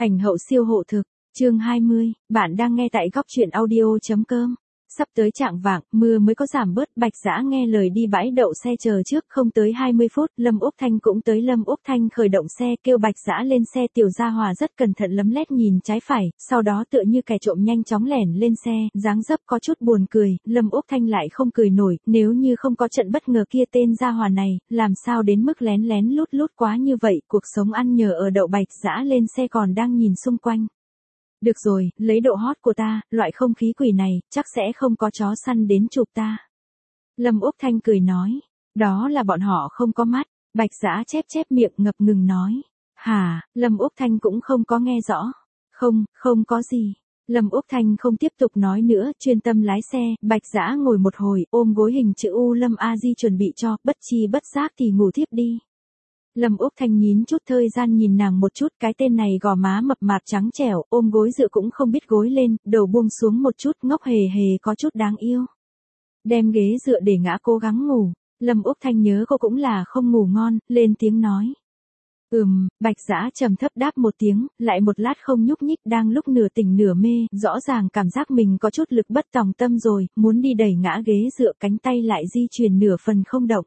Ảnh hậu siêu hộ thực, chương 20, bạn đang nghe tại góc truyện audio.com. Sắp tới trạng vạng, mưa mới có giảm bớt, Bạch Dã nghe lời đi bãi đậu xe chờ trước, không tới 20 phút, Lâm Úc Thanh cũng tới. Lâm Úc Thanh khởi động xe, kêu Bạch Dã lên xe. Tiểu Gia Hòa rất cẩn thận lấm lét nhìn trái phải, sau đó tựa như kẻ trộm nhanh chóng lẻn lên xe, dáng dấp có chút buồn cười. Lâm Úc Thanh lại không cười nổi, nếu như không có trận bất ngờ kia, tên Gia Hòa này, làm sao đến mức lén lén lút lút quá như vậy. Cuộc sống ăn nhờ ở đậu. Bạch Dã lên xe còn đang nhìn xung quanh. Được rồi, lấy độ hot của ta, loại không khí quỷ này, chắc sẽ không có chó săn đến chụp ta. Lâm Úc Thanh cười nói, đó là bọn họ không có mắt. Bạch Dã chép chép miệng ngập ngừng nói, hả? Lâm Úc Thanh cũng không có nghe rõ. Không có gì. Lâm Úc Thanh không tiếp tục nói nữa, chuyên tâm lái xe. Bạch Dã ngồi một hồi, ôm gối hình chữ U Lâm A Di chuẩn bị cho, bất chi bất giác thì ngủ thiếp đi. Lâm Úc Thanh nhín chút thời gian nhìn nàng một chút, cái tên này gò má mập mạp trắng trẻo, ôm gối dựa cũng không biết gối lên, đầu buông xuống một chút, ngốc hề hề có chút đáng yêu. Đem ghế dựa để ngã cố gắng ngủ. Lâm Úc Thanh nhớ cô cũng là không ngủ ngon, lên tiếng nói. Bạch Dã trầm thấp đáp một tiếng, lại một lát không nhúc nhích, đang lúc nửa tỉnh nửa mê, rõ ràng cảm giác mình có chút lực bất tòng tâm rồi, muốn đi đẩy ngã ghế dựa, cánh tay lại di chuyển nửa phần không động.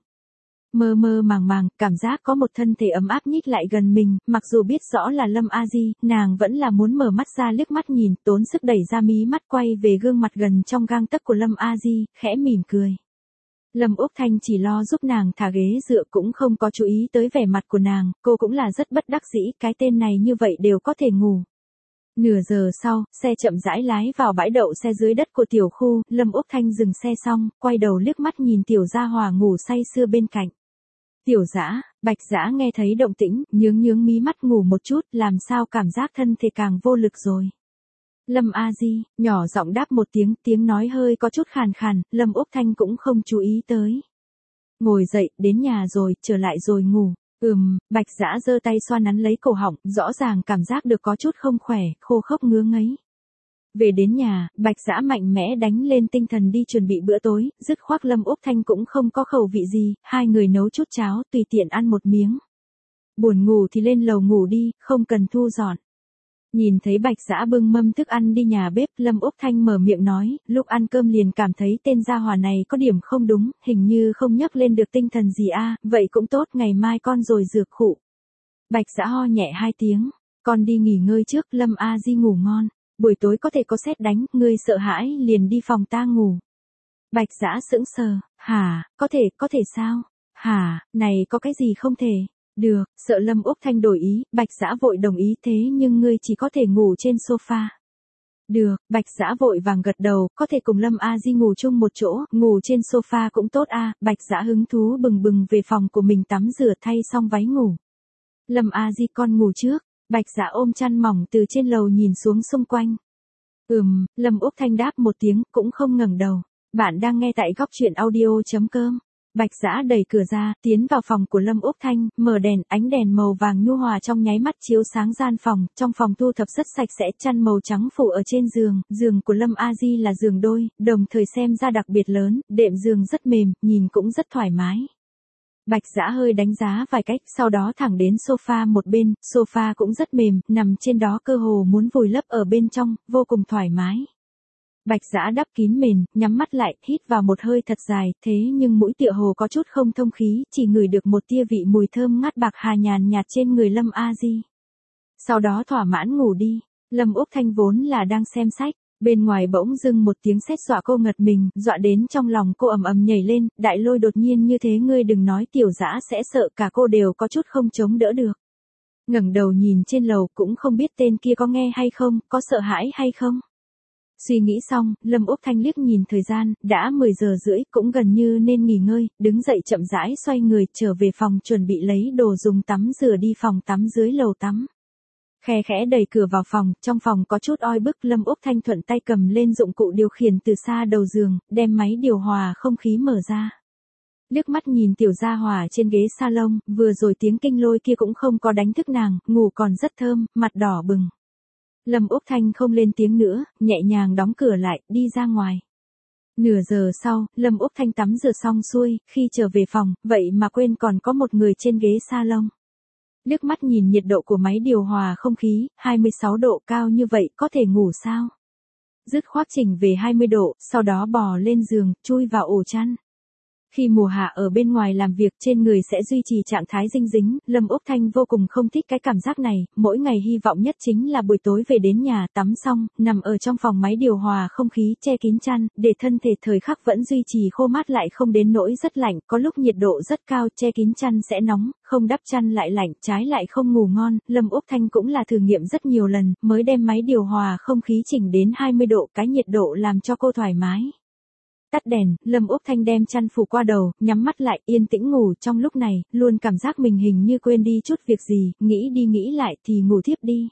Mơ mơ màng màng, cảm giác có một thân thể ấm áp nhích lại gần mình, mặc dù biết rõ là Lâm A Di, nàng vẫn là muốn mở mắt ra liếc mắt nhìn, tốn sức đẩy ra mí mắt, quay về gương mặt gần trong gang tấc của Lâm A Di, khẽ mỉm cười. Lâm Úc Thanh chỉ lo giúp nàng thả ghế dựa, cũng không có chú ý tới vẻ mặt của nàng, cô cũng là rất bất đắc dĩ, cái tên này như vậy đều có thể ngủ. Nửa giờ sau, xe chậm rãi lái vào bãi đậu xe dưới đất của tiểu khu, Lâm Úc Thanh dừng xe xong, quay đầu liếc mắt nhìn Tiểu Gia Hòa ngủ say sưa bên cạnh. Tiểu Dã, Bạch Dã nghe thấy động tĩnh, nhướng mí mắt ngủ một chút, làm sao cảm giác thân thể càng vô lực rồi. Lâm A Di, nhỏ giọng đáp một tiếng nói hơi có chút khàn khàn, Lâm Úc Thanh cũng không chú ý tới. Ngồi dậy, đến nhà rồi, trở lại rồi ngủ. Bạch Dã giơ tay xoa nắn lấy cổ họng, rõ ràng cảm giác được có chút không khỏe, khô khốc ngứa ngấy. Về đến nhà, Bạch Dã mạnh mẽ đánh lên tinh thần đi chuẩn bị bữa tối, dứt khoát Lâm Úc Thanh cũng không có khẩu vị gì, hai người nấu chút cháo, tùy tiện ăn một miếng. Buồn ngủ thì lên lầu ngủ đi, không cần thu dọn. Nhìn thấy Bạch Dã bưng mâm thức ăn đi nhà bếp, Lâm Úc Thanh mở miệng nói, lúc ăn cơm liền cảm thấy tên Gia Hòa này có điểm không đúng, hình như không nhấc lên được tinh thần gì a, vậy cũng tốt, ngày mai con rồi dược khụ. Bạch Dã ho nhẹ hai tiếng, con đi nghỉ ngơi trước, Lâm A Di ngủ ngon. Buổi tối có thể có sét đánh, ngươi sợ hãi liền đi phòng ta ngủ. Bạch Dã sững sờ, hả, có thể sao? Hả, này có cái gì không thể? Được, sợ Lâm Úc Thanh đổi ý, Bạch Dã vội đồng ý, thế nhưng ngươi chỉ có thể ngủ trên sofa. Được, Bạch Dã vội vàng gật đầu, có thể cùng Lâm A Di ngủ chung một chỗ, ngủ trên sofa cũng tốt a. Bạch Dã hứng thú bừng bừng về phòng của mình tắm rửa thay xong váy ngủ. Lâm A Di con ngủ trước. Bạch Dã ôm chăn mỏng từ trên lầu nhìn xuống xung quanh. Lâm Úc Thanh đáp một tiếng, cũng không ngẩng đầu. Bạn đang nghe tại góc truyện audio.com. Bạch Dã đẩy cửa ra, tiến vào phòng của Lâm Úc Thanh, mở đèn, ánh đèn màu vàng nhu hòa trong nháy mắt chiếu sáng gian phòng, trong phòng thu thập rất sạch sẽ, chăn màu trắng phủ ở trên giường, giường của Lâm A Di là giường đôi, đồng thời xem ra đặc biệt lớn, đệm giường rất mềm, nhìn cũng rất thoải mái. Bạch Dã hơi đánh giá vài cách, sau đó thẳng đến sofa một bên, sofa cũng rất mềm, nằm trên đó cơ hồ muốn vùi lấp ở bên trong, vô cùng thoải mái. Bạch Dã đắp kín mền, nhắm mắt lại, hít vào một hơi thật dài, thế nhưng mũi tựa hồ có chút không thông khí, chỉ ngửi được một tia vị mùi thơm ngát bạc hà nhàn nhạt trên người Lâm A Di. Sau đó thỏa mãn ngủ đi. Lâm Úc Thanh vốn là đang xem sách. Bên ngoài bỗng dưng một tiếng sét dọa cô ngật mình, dọa đến trong lòng cô ầm ầm nhảy lên, đại lôi đột nhiên như thế, ngươi đừng nói Tiểu Dã sẽ sợ, cả cô đều có chút không chống đỡ được. Ngẩng đầu nhìn trên lầu, cũng không biết tên kia có nghe hay không, có sợ hãi hay không. Suy nghĩ xong, Lâm Úc Thanh liếc nhìn thời gian, đã 10 giờ rưỡi, cũng gần như nên nghỉ ngơi, đứng dậy chậm rãi xoay người, trở về phòng chuẩn bị lấy đồ dùng tắm rửa, đi phòng tắm dưới lầu tắm. Khe khẽ đẩy cửa vào phòng, trong phòng có chút oi bức, Lâm Úc Thanh thuận tay cầm lên dụng cụ điều khiển từ xa đầu giường, đem máy điều hòa không khí mở ra. Liếc mắt nhìn Tiểu Gia Hòa trên ghế salon, vừa rồi tiếng kinh lôi kia cũng không có đánh thức nàng, ngủ còn rất thơm, mặt đỏ bừng. Lâm Úc Thanh không lên tiếng nữa, nhẹ nhàng đóng cửa lại, đi ra ngoài. Nửa giờ sau, Lâm Úc Thanh tắm rửa xong xuôi, khi trở về phòng, vậy mà quên còn có một người trên ghế salon. Liếc mắt nhìn nhiệt độ của máy điều hòa không khí, 26 độ cao như vậy có thể ngủ sao? Dứt khoát chỉnh về 20 độ, sau đó bò lên giường, chui vào ổ chăn. Khi mùa hạ ở bên ngoài làm việc trên người sẽ duy trì trạng thái dinh dính, Lâm Úc Thanh vô cùng không thích cái cảm giác này, mỗi ngày hy vọng nhất chính là buổi tối về đến nhà tắm xong, nằm ở trong phòng máy điều hòa không khí che kín chăn, để thân thể thời khắc vẫn duy trì khô mát lại không đến nỗi rất lạnh, có lúc nhiệt độ rất cao che kín chăn sẽ nóng, không đắp chăn lại lạnh, trái lại không ngủ ngon, Lâm Úc Thanh cũng là thử nghiệm rất nhiều lần, mới đem máy điều hòa không khí chỉnh đến 20 độ, cái nhiệt độ làm cho cô thoải mái. Tắt đèn, Lâm Úc Thanh đem chăn phủ qua đầu, nhắm mắt lại, yên tĩnh ngủ trong lúc này, luôn cảm giác mình hình như quên đi chút việc gì, nghĩ đi nghĩ lại thì ngủ thiếp đi.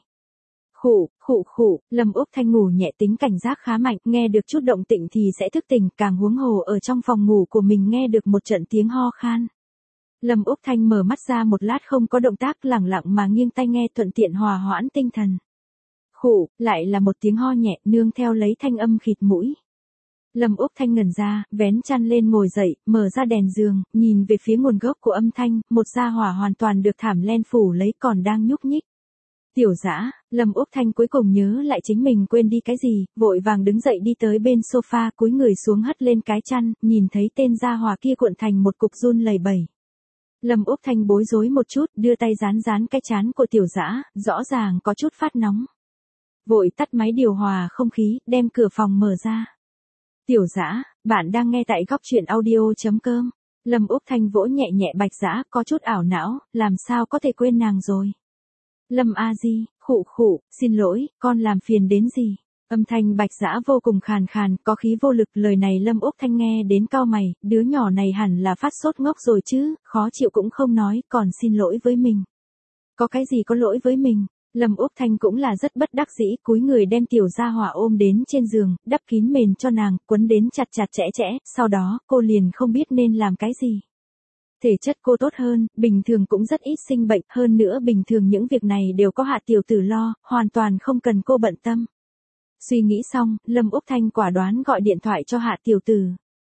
Khụ, Lâm Úc Thanh ngủ nhẹ tính cảnh giác khá mạnh, nghe được chút động tĩnh thì sẽ thức tỉnh, càng huống hồ ở trong phòng ngủ của mình nghe được một trận tiếng ho khan. Lâm Úc Thanh mở mắt ra một lát không có động tác, lẳng lặng mà nghiêng tai nghe thuận tiện hòa hoãn tinh thần. Lại là một tiếng ho nhẹ, nương theo lấy thanh âm khịt mũi. Lâm Úc Thanh ngẩn ra, vén chăn lên ngồi dậy, mở ra đèn giường, nhìn về phía nguồn gốc của âm thanh, một gia hỏa hoàn toàn được thảm len phủ lấy còn đang nhúc nhích. Tiểu Dã, Lâm Úc Thanh cuối cùng nhớ lại chính mình quên đi cái gì, vội vàng đứng dậy đi tới bên sofa, cúi người xuống hất lên cái chăn, nhìn thấy tên gia hỏa kia cuộn thành một cục run lẩy bẩy. Lâm Úc Thanh bối rối một chút, đưa tay dán cái trán của Tiểu Dã, rõ ràng có chút phát nóng. Vội tắt máy điều hòa không khí, đem cửa phòng mở ra. Tiểu Dã, bạn đang nghe tại góc truyện audio.com. Lâm Úc Thanh vỗ nhẹ nhẹ Bạch Dã, có chút ảo não, làm sao có thể quên nàng rồi. Lâm A Di, xin lỗi, con làm phiền đến gì. Âm thanh Bạch Dã vô cùng khàn khàn, có khí vô lực, lời này Lâm Úc Thanh nghe đến cau mày, đứa nhỏ này hẳn là phát sốt ngốc rồi chứ, khó chịu cũng không nói, còn xin lỗi với mình. Có cái gì có lỗi với mình? Lâm Úc Thanh cũng là rất bất đắc dĩ, cúi người đem Tiểu Gia Hỏa ôm đến trên giường, đắp kín mền cho nàng, quấn đến chặt chẽ, sau đó, cô liền không biết nên làm cái gì. Thể chất cô tốt hơn, bình thường cũng rất ít sinh bệnh, hơn nữa bình thường những việc này đều có Hạ tiểu tử lo, hoàn toàn không cần cô bận tâm. Suy nghĩ xong, Lâm Úc Thanh quả đoán gọi điện thoại cho Hạ tiểu tử.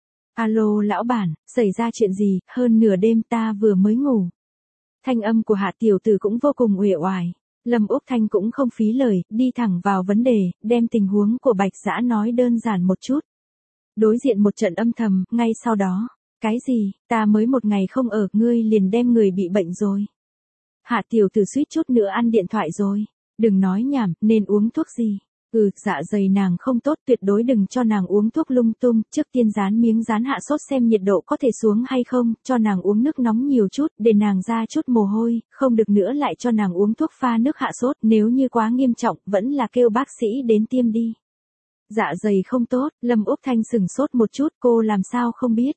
Alo lão bản, xảy ra chuyện gì, hơn nửa đêm ta vừa mới ngủ. Thanh âm của Hạ tiểu tử cũng vô cùng uể oải. Lâm Úc Thanh cũng không phí lời, đi thẳng vào vấn đề, đem tình huống của Bạch Dã nói đơn giản một chút. Đối diện một trận âm thầm, ngay sau đó. Cái gì, ta mới một ngày không ở, ngươi liền đem người bị bệnh rồi. Hạ tiểu tử suýt chút nữa ăn điện thoại rồi. Đừng nói nhảm, nên uống thuốc gì. Dạ dày nàng không tốt, tuyệt đối đừng cho nàng uống thuốc lung tung, trước tiên dán miếng dán hạ sốt xem nhiệt độ có thể xuống hay không, cho nàng uống nước nóng nhiều chút, để nàng ra chút mồ hôi, không được nữa lại cho nàng uống thuốc pha nước hạ sốt, nếu như quá nghiêm trọng, vẫn là kêu bác sĩ đến tiêm đi. Dạ dày không tốt, Lâm Úc Thanh sửng sốt một chút, cô làm sao không biết.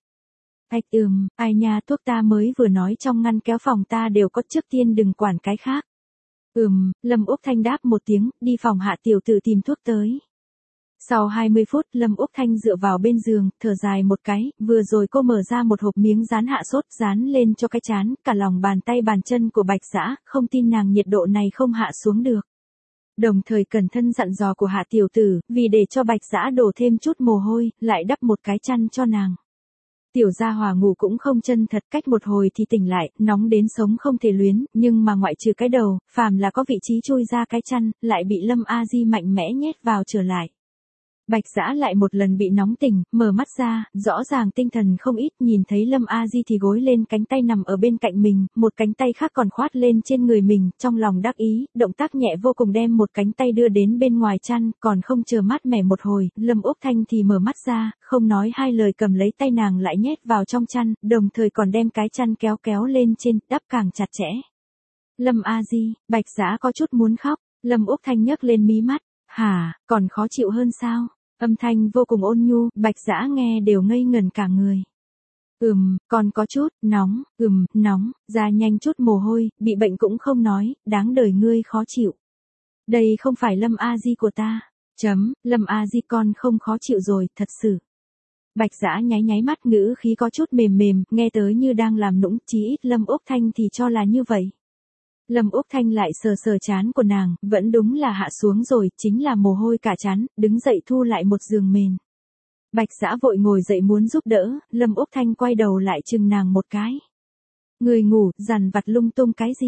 Ai nha, thuốc ta mới vừa nói trong ngăn kéo phòng ta đều có, trước tiên đừng quản cái khác. Lâm Úc Thanh đáp một tiếng, đi phòng Hạ tiểu tử tìm thuốc tới. Sau 20 phút, Lâm Úc Thanh dựa vào bên giường, thở dài một cái, vừa rồi cô mở ra một hộp miếng dán hạ sốt, dán lên cho cái chán, cả lòng bàn tay bàn chân của Bạch Dã, không tin nàng nhiệt độ này không hạ xuống được. Đồng thời cẩn thân dặn dò của Hạ tiểu tử, vì để cho Bạch Dã đổ thêm chút mồ hôi, lại đắp một cái chăn cho nàng. Tiểu Gia Hỏa ngủ cũng không chân thật, cách một hồi thì tỉnh lại, nóng đến sống không thể luyến, nhưng mà ngoại trừ cái đầu, phàm là có vị trí chui ra cái chăn, lại bị Lâm A Di mạnh mẽ nhét vào trở lại. Bạch Dã lại một lần bị nóng tỉnh, mở mắt ra, rõ ràng tinh thần không ít, nhìn thấy Lâm A Di thì gối lên cánh tay nằm ở bên cạnh mình, một cánh tay khác còn khoát lên trên người mình, trong lòng đắc ý, động tác nhẹ vô cùng đem một cánh tay đưa đến bên ngoài chăn, còn không chờ mát mẻ một hồi, Lâm Úc Thanh thì mở mắt ra, không nói hai lời cầm lấy tay nàng lại nhét vào trong chăn, đồng thời còn đem cái chăn kéo lên trên, đắp càng chặt chẽ. Lâm A Di, Bạch Dã có chút muốn khóc, Lâm Úc Thanh nhấc lên mí mắt. Hả, còn khó chịu hơn sao? Âm thanh vô cùng ôn nhu, Bạch Dã nghe đều ngây ngẩn cả người. Còn có chút, nóng, nóng, ra nhanh chút mồ hôi, bị bệnh cũng không nói, đáng đời ngươi khó chịu. Đây không phải Lâm A Di của ta. Lâm A Di con không khó chịu rồi, thật sự. Bạch Dã nháy mắt, ngữ khí có chút mềm, nghe tới như đang làm nũng, chí ít Lâm Úc Thanh thì cho là như vậy. Lâm Úc Thanh lại sờ trán của nàng, vẫn đúng là hạ xuống rồi, chính là mồ hôi cả trán, đứng dậy thu lại một giường mền. Bạch Dã vội ngồi dậy muốn giúp đỡ, Lâm Úc Thanh quay đầu lại chừng nàng một cái. Người ngủ, dằn vặt lung tung cái gì?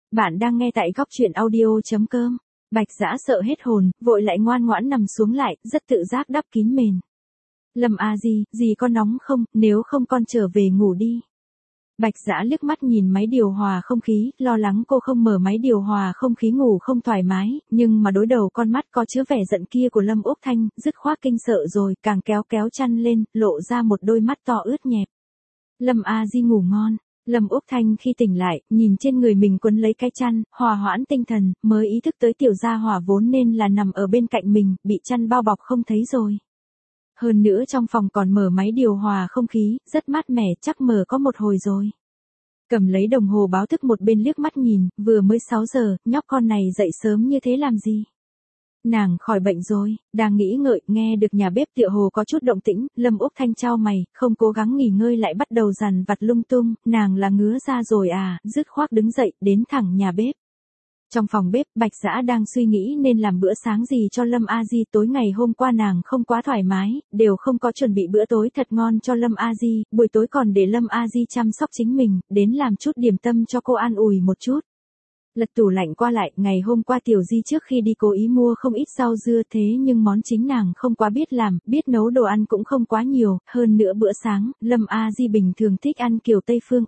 Bạn đang nghe tại góc chuyện audio.com. Bạch Dã sợ hết hồn, vội lại ngoan ngoãn nằm xuống lại, rất tự giác đắp kín mền. Lâm A Di, dì có nóng không, nếu không con trở về ngủ đi. Bạch Dã liếc mắt nhìn máy điều hòa không khí, lo lắng cô không mở máy điều hòa không khí ngủ không thoải mái, nhưng mà đối đầu con mắt có chứa vẻ giận kia của Lâm Úc Thanh, dứt khoát kinh sợ rồi, càng kéo chăn lên, lộ ra một đôi mắt to ướt nhẹp. Lâm A Di ngủ ngon. Lâm Úc Thanh khi tỉnh lại, nhìn trên người mình quấn lấy cái chăn, hòa hoãn tinh thần, mới ý thức tới tiểu gia hỏa vốn nên là nằm ở bên cạnh mình, bị chăn bao bọc không thấy rồi. Hơn nữa trong phòng còn mở máy điều hòa không khí, rất mát mẻ, chắc mở có một hồi rồi. Cầm lấy đồng hồ báo thức một bên liếc mắt nhìn, vừa mới 6 giờ, nhóc con này dậy sớm như thế làm gì? Nàng khỏi bệnh rồi, đang nghĩ ngợi, nghe được nhà bếp tựa hồ có chút động tĩnh, Lâm Úc Thanh chau mày, không cố gắng nghỉ ngơi lại bắt đầu dằn vặt lung tung, nàng là ngứa ra rồi à, dứt khoát đứng dậy, đến thẳng nhà bếp. Trong phòng bếp, Bạch Dã đang suy nghĩ nên làm bữa sáng gì cho Lâm A Di, tối ngày hôm qua nàng không quá thoải mái, đều không có chuẩn bị bữa tối thật ngon cho Lâm A Di, buổi tối còn để Lâm A Di chăm sóc chính mình, đến làm chút điểm tâm cho cô an ủi một chút. Lật tủ lạnh qua lại, ngày hôm qua Tiểu Di trước khi đi cố ý mua không ít rau dưa thế nhưng món chính nàng không quá biết làm, biết nấu đồ ăn cũng không quá nhiều, hơn nữa bữa sáng, Lâm A Di bình thường thích ăn kiểu Tây Phương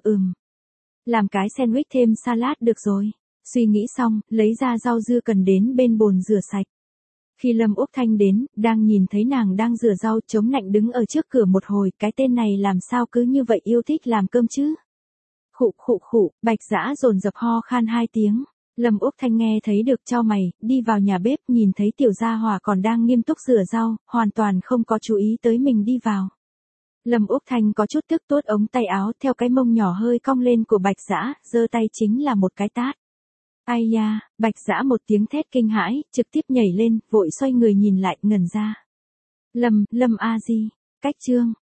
làm cái sandwich thêm salad được rồi. Suy nghĩ xong, lấy ra rau dưa cần đến bên bồn rửa sạch. Khi Lâm Úc Thanh đến, đang nhìn thấy nàng đang rửa rau chống nạnh đứng ở trước cửa một hồi, cái tên này làm sao cứ như vậy yêu thích làm cơm chứ? Khụ, Bạch Dã dồn dập ho khan 2 tiếng. Lâm Úc Thanh nghe thấy được chau mày, đi vào nhà bếp nhìn thấy tiểu gia hỏa còn đang nghiêm túc rửa rau, hoàn toàn không có chú ý tới mình đi vào. Lâm Úc Thanh có chút tức tuốt ống tay áo theo cái mông nhỏ hơi cong lên của Bạch Dã, giơ tay chính là một cái tát. Ai da, Bạch Dã một tiếng thét kinh hãi, trực tiếp nhảy lên, vội xoay người nhìn lại, ngẩn ra. Lâm A Di, cách chương.